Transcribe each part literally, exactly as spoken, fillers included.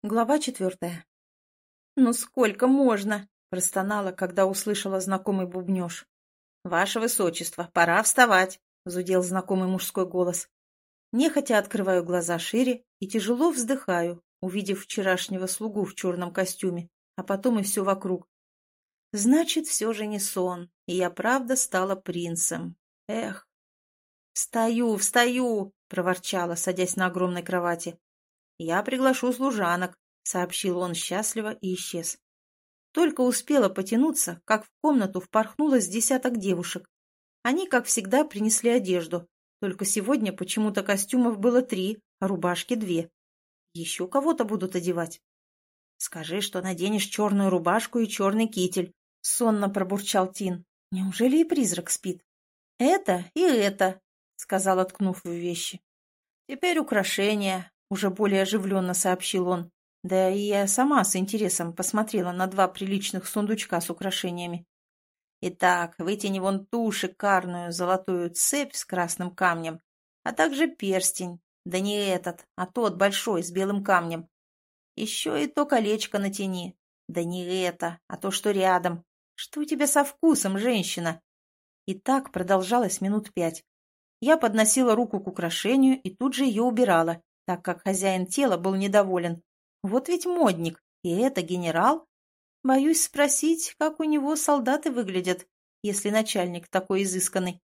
Глава четвертая. «Ну сколько можно?» – простонала, когда услышала знакомый бубнеж. «Ваше высочество, пора вставать!» – зудел знакомый мужской голос. Нехотя открываю глаза шире и тяжело вздыхаю, увидев вчерашнего слугу в черном костюме, а потом и все вокруг. Значит, все же не сон, и я правда стала принцем. Эх! «Встаю, встаю!» – проворчала, садясь на огромной кровати. «Я приглашу служанок», — сообщил он счастливо и исчез. Только успела потянуться, как в комнату впорхнуло с десяток девушек. Они, как всегда, принесли одежду, только сегодня почему-то костюмов было три, а рубашки две. Еще кого-то будут одевать. «Скажи, что наденешь черную рубашку и черный китель», — сонно пробурчал Тин. «Неужели и призрак спит?» «Это и это», — сказал, ткнув в вещи. «Теперь украшения», — уже более оживленно сообщил он. Да и я сама с интересом посмотрела на два приличных сундучка с украшениями. «Итак, вытяни вон ту шикарную золотую цепь с красным камнем, а также перстень, да не этот, а тот большой с белым камнем. Еще и то колечко натяни, да не это, а то, что рядом. Что у тебя со вкусом, женщина?» И так продолжалось минут пять. Я подносила руку к украшению и тут же ее убирала, так как хозяин тела был недоволен. Вот ведь модник, и это генерал. Боюсь спросить, как у него солдаты выглядят, если начальник такой изысканный.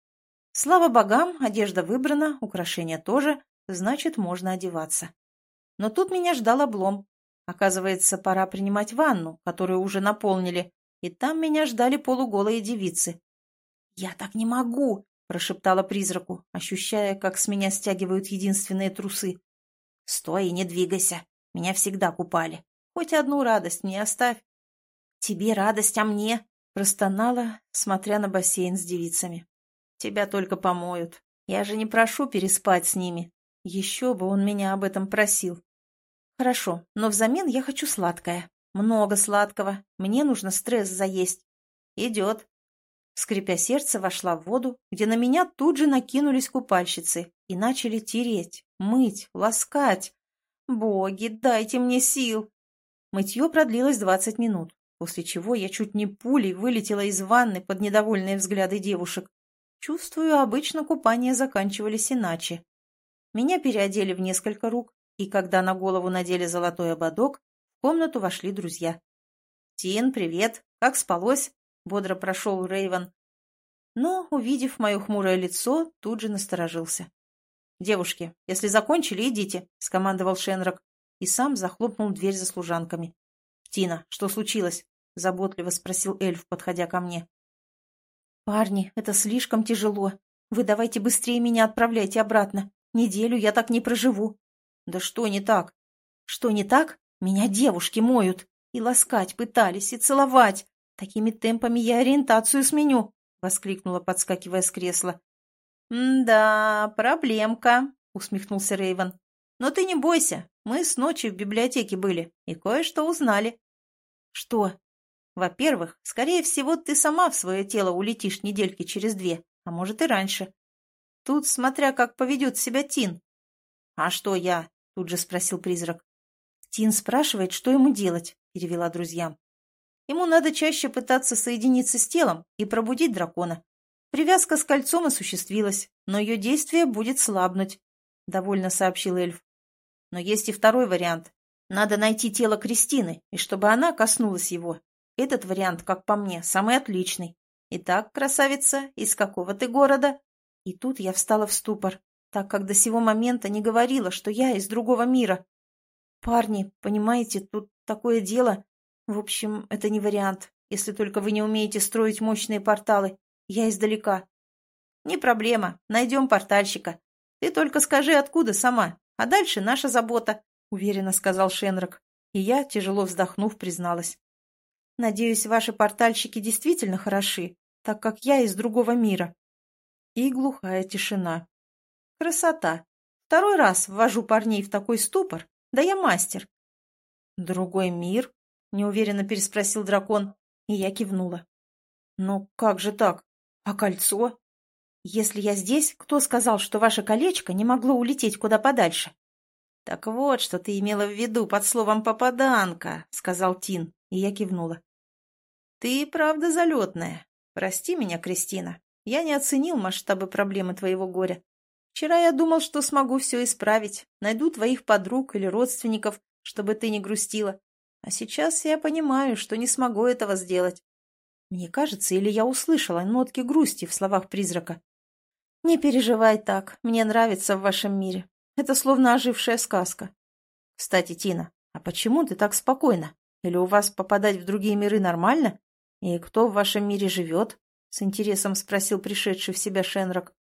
Слава богам, одежда выбрана, украшения тоже, значит, можно одеваться. Но тут меня ждал облом. Оказывается, пора принимать ванну, которую уже наполнили, и там меня ждали полуголые девицы. «Я так не могу!» — прошептала призраку, ощущая, как с меня стягивают единственные трусы. «Стой и не двигайся. Меня всегда купали. Хоть одну радость мне оставь». «Тебе радость, а мне?» — простонала, смотря на бассейн с девицами. «Тебя только помоют. Я же не прошу переспать с ними. Еще бы он меня об этом просил». «Хорошо, но взамен я хочу сладкое. Много сладкого. Мне нужно стресс заесть». «Идет». Скрипя сердце, вошла в воду, где на меня тут же накинулись купальщицы и начали тереть, мыть, ласкать. Боги, дайте мне сил! Мытье продлилось двадцать минут, после чего я чуть не пулей вылетела из ванны под недовольные взгляды девушек. Чувствую, обычно купания заканчивались иначе. Меня переодели в несколько рук, и когда на голову надели золотой ободок, в комнату вошли друзья. «Тин, привет! Как спалось?» — бодро прошел Рейвен. Но, увидев мое хмурое лицо, тут же насторожился. «Девушки, если закончили, идите», — скомандовал Шенрак, и сам захлопнул дверь за служанками. «Тина, что случилось?» — заботливо спросил эльф, подходя ко мне. «Парни, это слишком тяжело. Вы давайте быстрее меня отправляйте обратно. Неделю я так не проживу». «Да что не так?» «Что не так? Меня девушки моют. И ласкать пытались, и целовать. Такими темпами я ориентацию сменю», — воскликнула, подскакивая с кресла. «Да, проблемка», — усмехнулся Рейвен. «Но ты не бойся, мы с ночи в библиотеке были и кое-что узнали». «Что?» «Во-первых, скорее всего, ты сама в свое тело улетишь недельки через две, а может и раньше. Тут смотря как поведет себя Тин». «А что я?» — тут же спросил призрак. «Тин спрашивает, что ему делать», — перевела друзьям. «Ему надо чаще пытаться соединиться с телом и пробудить дракона. Привязка с кольцом осуществилась, но ее действие будет слабнуть», — довольно сообщил эльф. «Но есть и второй вариант. Надо найти тело Кристины, и чтобы она коснулась его. Этот вариант, как по мне, самый отличный. Итак, красавица, из какого ты города?» И тут я встала в ступор, так как до сего момента не говорила, что я из другого мира. «Парни, понимаете, тут такое дело. В общем, это не вариант, если только вы не умеете строить мощные порталы. Я издалека». «Не проблема, найдем портальщика. Ты только скажи, откуда сама, а дальше наша забота», — уверенно сказал Шенрак. И я, тяжело вздохнув, призналась. «Надеюсь, ваши портальщики действительно хороши, так как я из другого мира». И глухая тишина. Красота. Второй раз ввожу парней в такой ступор, да я мастер. «Другой мир?» — неуверенно переспросил дракон, и я кивнула. «Но как же так? А кольцо? Если я здесь, кто сказал, что ваше колечко не могло улететь куда подальше?» «Так вот, что ты имела в виду под словом «попаданка», — сказал Тин, и я кивнула. «Ты правда залетная. Прости меня, Кристина. Я не оценил масштабы проблемы твоего горя. Вчера я думал, что смогу все исправить, найду твоих подруг или родственников, чтобы ты не грустила. А сейчас я понимаю, что не смогу этого сделать». Мне кажется, или я услышала нотки грусти в словах призрака. «Не переживай так, мне нравится в вашем мире. Это словно ожившая сказка. Кстати, Тина, а почему ты так спокойна? Или у вас попадать в другие миры нормально? И кто в вашем мире живет?» — с интересом спросил пришедший в себя Шенрак.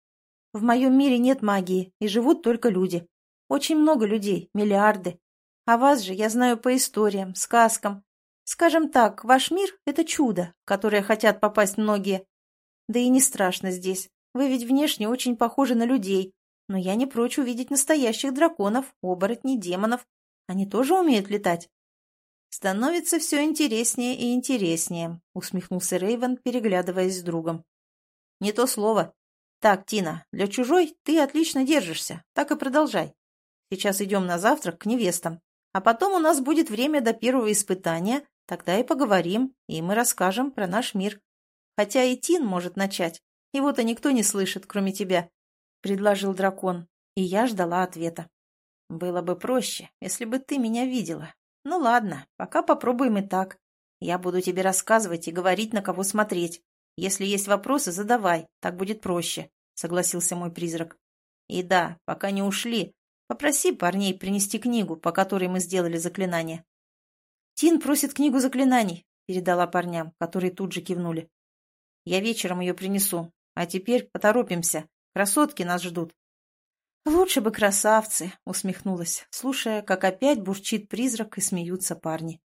«В моем мире нет магии, и живут только люди. Очень много людей, миллиарды. А вас же я знаю по историям, сказкам. Скажем так, ваш мир — это чудо, в которое хотят попасть многие. Да и не страшно здесь. Вы ведь внешне очень похожи на людей. Но я не прочь увидеть настоящих драконов, оборотней, демонов. Они тоже умеют летать». «Становится все интереснее и интереснее», — усмехнулся Рейвен, переглядываясь с другом. «Не то слово. Так, Тина, для чужой ты отлично держишься, так и продолжай. Сейчас идем на завтрак к невестам, а потом у нас будет время до первого испытания, тогда и поговорим, и мы расскажем про наш мир. Хотя и Тин может начать, его-то никто не слышит, кроме тебя», — предложил дракон, и я ждала ответа. «Было бы проще, если бы ты меня видела. Ну ладно, пока попробуем и так. Я буду тебе рассказывать и говорить, на кого смотреть. Если есть вопросы, задавай, так будет проще», — согласился мой призрак. «И да, пока не ушли, попроси парней принести книгу, по которой мы сделали заклинание». «Тин просит книгу заклинаний», — передала парням, которые тут же кивнули. «Я вечером ее принесу. А теперь поторопимся. Красотки нас ждут». «Лучше бы красавцы», — усмехнулась, слушая, как опять бурчит призрак и смеются парни.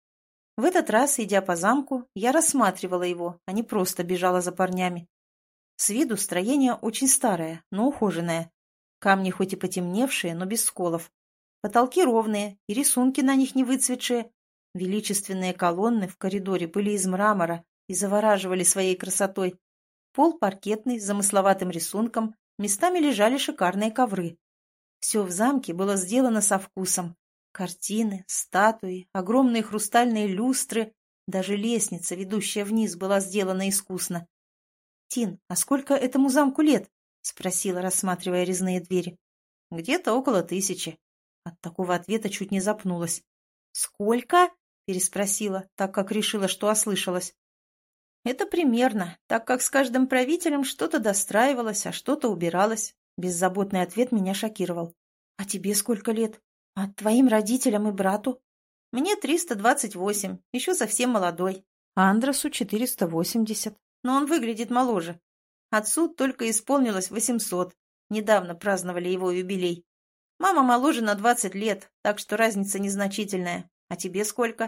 В этот раз, идя по замку, я рассматривала его, а не просто бежала за парнями. С виду строение очень старое, но ухоженное. Камни хоть и потемневшие, но без сколов. Потолки ровные, и рисунки на них не выцветшие. Величественные колонны в коридоре были из мрамора и завораживали своей красотой. Пол паркетный, с замысловатым рисунком, местами лежали шикарные ковры. Все в замке было сделано со вкусом. Картины, статуи, огромные хрустальные люстры, даже лестница, ведущая вниз, была сделана искусно. «Тин, а сколько этому замку лет?» — спросила, рассматривая резные двери. «Где-то около тысячи». От такого ответа чуть не запнулась. «Сколько?» — переспросила, так как решила, что ослышалась. «Это примерно, так как с каждым правителем что-то достраивалось, а что-то убиралось». Беззаботный ответ меня шокировал. «А тебе сколько лет? А твоим родителям и брату?» «Мне триста двадцать восемь, еще совсем молодой. Андросу четыреста восемьдесят, но он выглядит моложе. Отцу только исполнилось восемьсот. Недавно праздновали его юбилей. Мама моложе на двадцать лет, так что разница незначительная. А тебе сколько?»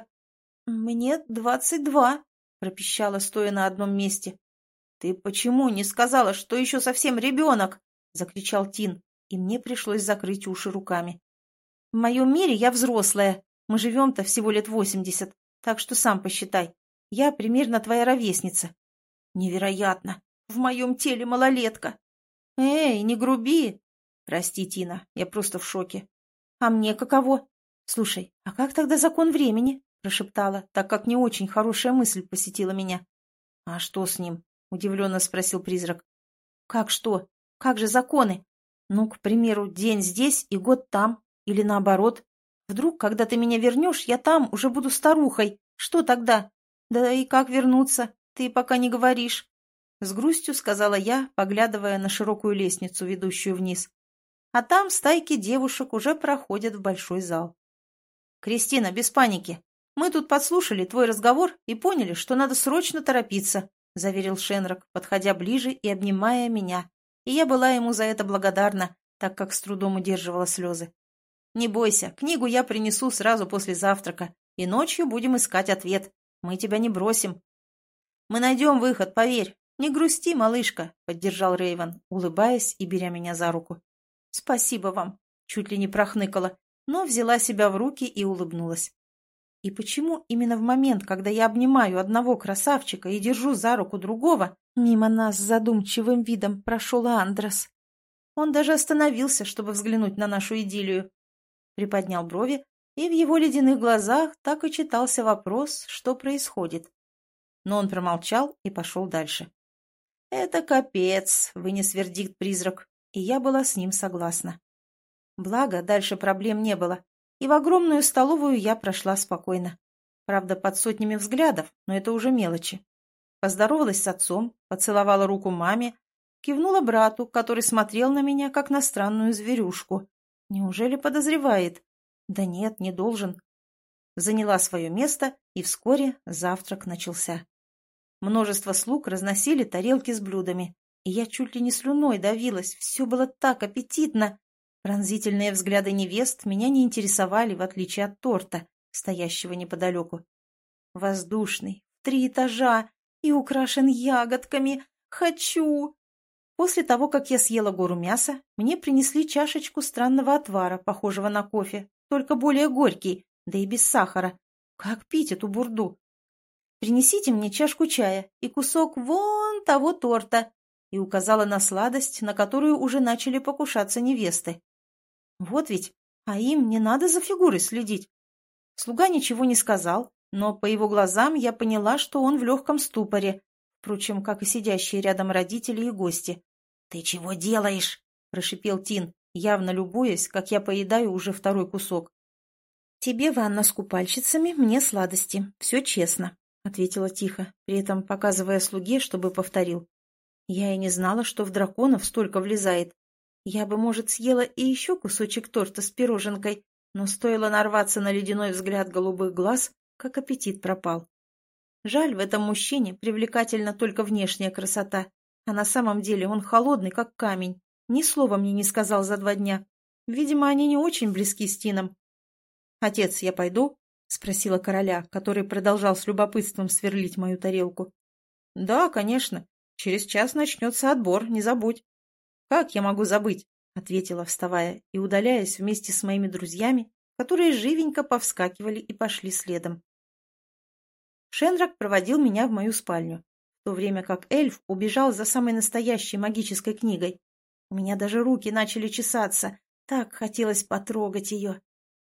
«Мне двадцать два», — пропищала, стоя на одном месте. «Ты почему не сказала, что еще совсем ребенок?» — закричал Тин, и мне пришлось закрыть уши руками. «В моем мире я взрослая. Мы живем-то всего лет восемьдесят, так что сам посчитай. Я примерно твоя ровесница». «Невероятно! В моем теле малолетка!» «Эй, не груби!» «Прости, Тина, я просто в шоке». «А мне каково?» «Слушай, а как тогда закон времени?» — прошептала, так как не очень хорошая мысль посетила меня. «А что с ним?» — удивленно спросил призрак. «Как что? Как же законы? Ну, к примеру, день здесь и год там, или наоборот. Вдруг, когда ты меня вернешь, я там уже буду старухой. Что тогда? Да и как вернуться? Ты пока не говоришь». С грустью сказала я, поглядывая на широкую лестницу, ведущую вниз. А там стайки девушек уже проходят в большой зал. «Кристина, без паники. Мы тут подслушали твой разговор и поняли, что надо срочно торопиться», — заверил Шенрак, подходя ближе и обнимая меня. И я была ему за это благодарна, так как с трудом удерживала слезы. «Не бойся, книгу я принесу сразу после завтрака, и ночью будем искать ответ. Мы тебя не бросим». «Мы найдем выход, поверь. Не грусти, малышка», — поддержал Рейвен, улыбаясь и беря меня за руку. «Спасибо вам», — чуть ли не прохныкала, но взяла себя в руки и улыбнулась. И почему именно в момент, когда я обнимаю одного красавчика и держу за руку другого, мимо нас с задумчивым видом прошел Андрос? Он даже остановился, чтобы взглянуть на нашу идиллию. приподнял брови, и в его ледяных глазах так и читался вопрос, что происходит. Но он промолчал и пошел дальше. «Это капец», — вынес вердикт призрак, и я была с ним согласна. Благо, дальше проблем не было, и в огромную столовую я прошла спокойно. Правда, под сотнями взглядов, но это уже мелочи. Поздоровалась с отцом, поцеловала руку маме, кивнула брату, который смотрел на меня, как на странную зверюшку. Неужели подозревает? Да нет, не должен. Заняла свое место, и вскоре завтрак начался. Множество слуг разносили тарелки с блюдами, и я чуть ли не слюной давилась, все было так аппетитно. Пронзительные взгляды невест меня не интересовали, в отличие от торта, стоящего неподалеку. Воздушный, в три этажа и украшен ягодками. Хочу! После того, как я съела гору мяса, мне принесли чашечку странного отвара, похожего на кофе, только более горький, да и без сахара. Как пить эту бурду? «Принесите мне чашку чая и кусок вон того торта», и указала на сладость, на которую уже начали покушаться невесты. Вот ведь, а им не надо за фигурой следить. Слуга ничего не сказал, но по его глазам я поняла, что он в легком ступоре, впрочем, как и сидящие рядом родители и гости. «Ты чего делаешь?» – прошипел Тин, явно любуясь, как я поедаю уже второй кусок. «Тебе ванна с купальщицами, мне сладости. Все честно», — ответила тихо, при этом показывая слуге, чтобы повторил. Я и не знала, что в драконов столько влезает. Я бы, может, съела и еще кусочек торта с пироженкой, но стоило нарваться на ледяной взгляд голубых глаз, как аппетит пропал. Жаль, в этом мужчине привлекательна только внешняя красота, а на самом деле он холодный, как камень. Ни слова мне не сказал за два дня. Видимо, они не очень близки с Тином. «Отец, я пойду?» — спросила короля, который продолжал с любопытством сверлить мою тарелку. «Да, конечно. Через час начнется отбор, не забудь». «Как я могу забыть?» — ответила, вставая и удаляясь вместе с моими друзьями, которые живенько повскакивали и пошли следом. Шенрак проводил меня в мою спальню, в то время как эльф убежал за самой настоящей магической книгой. У меня даже руки начали чесаться, так хотелось потрогать ее.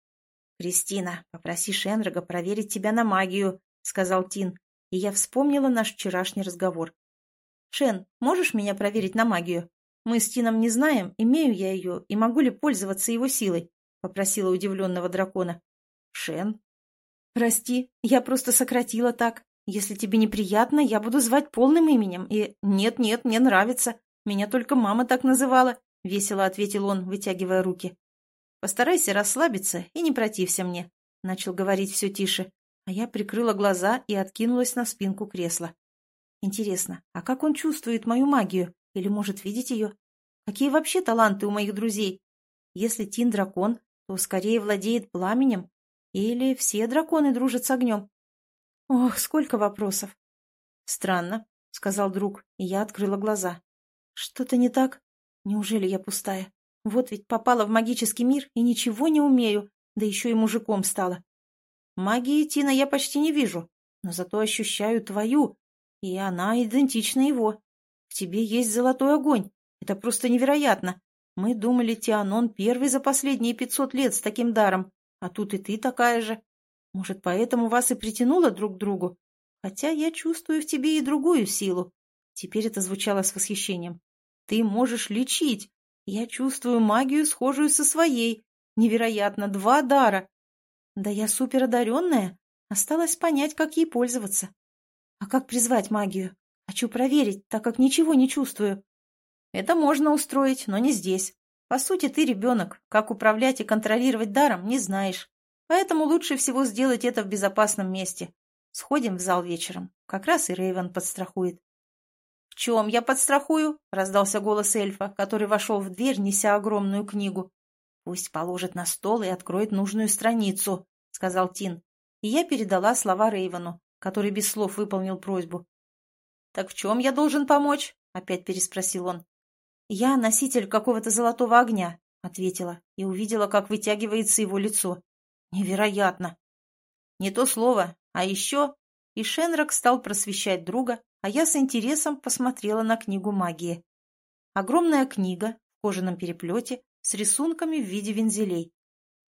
«Кристина, попроси Шенрага проверить тебя на магию», — сказал Тин, и я вспомнила наш вчерашний разговор. «Шен, можешь меня проверить на магию? Мы с Тином не знаем, имею я ее и могу ли пользоваться его силой», — попросила удивленного дракона. «Шен?» «Прости, я просто сократила так. Если тебе неприятно, я буду звать полным именем, и...» «Нет-нет, мне нравится. Меня только мама так называла», — весело ответил он, вытягивая руки. «Постарайся расслабиться и не протився мне», — начал говорить все тише, а я прикрыла глаза и откинулась на спинку кресла. Интересно, а как он чувствует мою магию? Или может видеть ее? Какие вообще таланты у моих друзей? Если Тин дракон, то скорее владеет пламенем. Или все драконы дружат с огнем? Ох, сколько вопросов. «Странно», — сказал друг, и я открыла глаза. «Что-то не так? Неужели я пустая? Вот ведь попала в магический мир и ничего не умею, да еще и мужиком стала. Магии Тина я почти не вижу, но зато ощущаю твою, и она идентична его. В тебе есть золотой огонь. Это просто невероятно. Мы думали, Тианон первый за последние пятьсот лет с таким даром, а тут и ты такая же. Может, поэтому вас и притянуло друг к другу? Хотя я чувствую в тебе и другую силу». Теперь это звучало с восхищением. «Ты можешь лечить. Я чувствую магию, схожую со своей. Невероятно, два дара. Да я суперодаренная. Осталось понять, как ей пользоваться. А как призвать магию? Хочу проверить, так как ничего не чувствую». «Это можно устроить, но не здесь. По сути, ты ребенок. Как управлять и контролировать даром, не знаешь. Поэтому лучше всего сделать это в безопасном месте. Сходим в зал вечером. Как раз и Рейвен подстрахует». «В чем я подстрахую?» — раздался голос эльфа, который вошел в дверь, неся огромную книгу. «Пусть положит на стол и откроет нужную страницу», — сказал Тин. И я передала слова Рейвену, который без слов выполнил просьбу. «Так в чем я должен помочь?» — опять переспросил он. «Я носитель какого-то золотого огня», — ответила, и увидела, как вытягивается его лицо. «Невероятно!» «Не то слово, а еще...» И Шенрак стал просвещать друга, а я с интересом посмотрела на книгу магии. Огромная книга в кожаном переплете с рисунками в виде вензелей.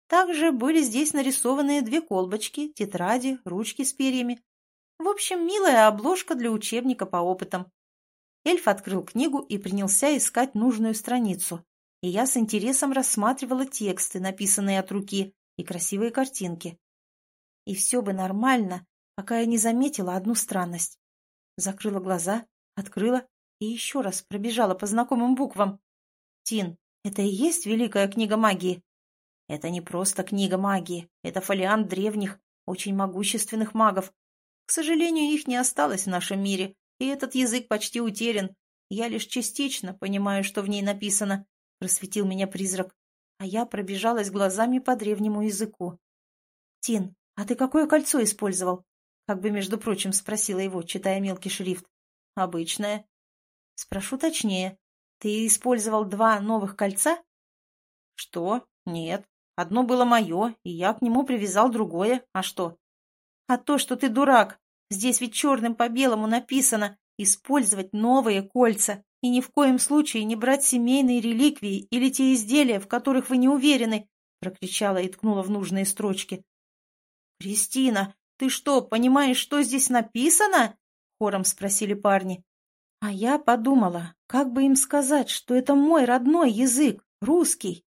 Также были здесь нарисованы две колбочки, тетради, ручки с перьями. В общем, милая обложка для учебника по опытам. Эльф открыл книгу и принялся искать нужную страницу, и я с интересом рассматривала тексты, написанные от руки, и красивые картинки. И все бы нормально, пока я не заметила одну странность. Закрыла глаза, открыла и еще раз пробежала по знакомым буквам. «Тин, это и есть Великая книга магии?» «Это не просто книга магии, это фолиант древних, очень могущественных магов. К сожалению, их не осталось в нашем мире, и этот язык почти утерян. Я лишь частично понимаю, что в ней написано», — просветил меня призрак, а я пробежалась глазами по древнему языку. «Тин, а ты какое кольцо использовал?» — как бы, между прочим, спросила его, читая мелкий шрифт. «Обычное». «Спрошу точнее. Ты использовал два новых кольца?» «Что? Нет. Одно было мое, и я к нему привязал другое. А что?» «А то, что ты дурак. Здесь ведь черным по белому написано «использовать новые кольца» и ни в коем случае не брать семейные реликвии или те изделия, в которых вы не уверены», — прокричала и ткнула в нужные строчки. «Кристина, ты что, понимаешь, что здесь написано?» — хором спросили парни. А я подумала, как бы им сказать, что это мой родной язык, русский.